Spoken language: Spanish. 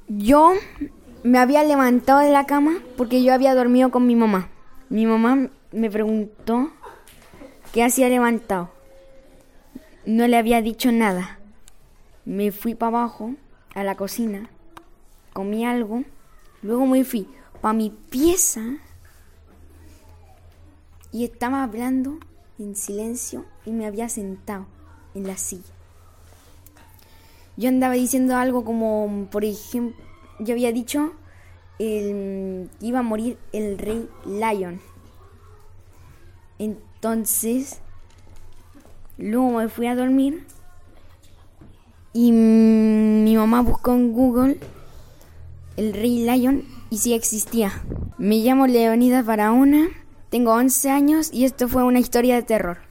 Yo me había levantado de la cama porque yo había dormido con mi mamá. Mi mamá me preguntó qué hacía levantado. No le había dicho nada. Me fui para abajo, a la cocina, comí algo, luego me fui para mi pieza y estaba hablando en silencio y me había sentado en la silla. Yo andaba diciendo algo como, por ejemplo, yo había dicho que iba a morir el rey Lion. Entonces, luego me fui a dormir y mi mamá buscó en Google el rey Lion y sí existía. Me llamo Leonidas Barahona, tengo 11 años y esto fue una historia de terror.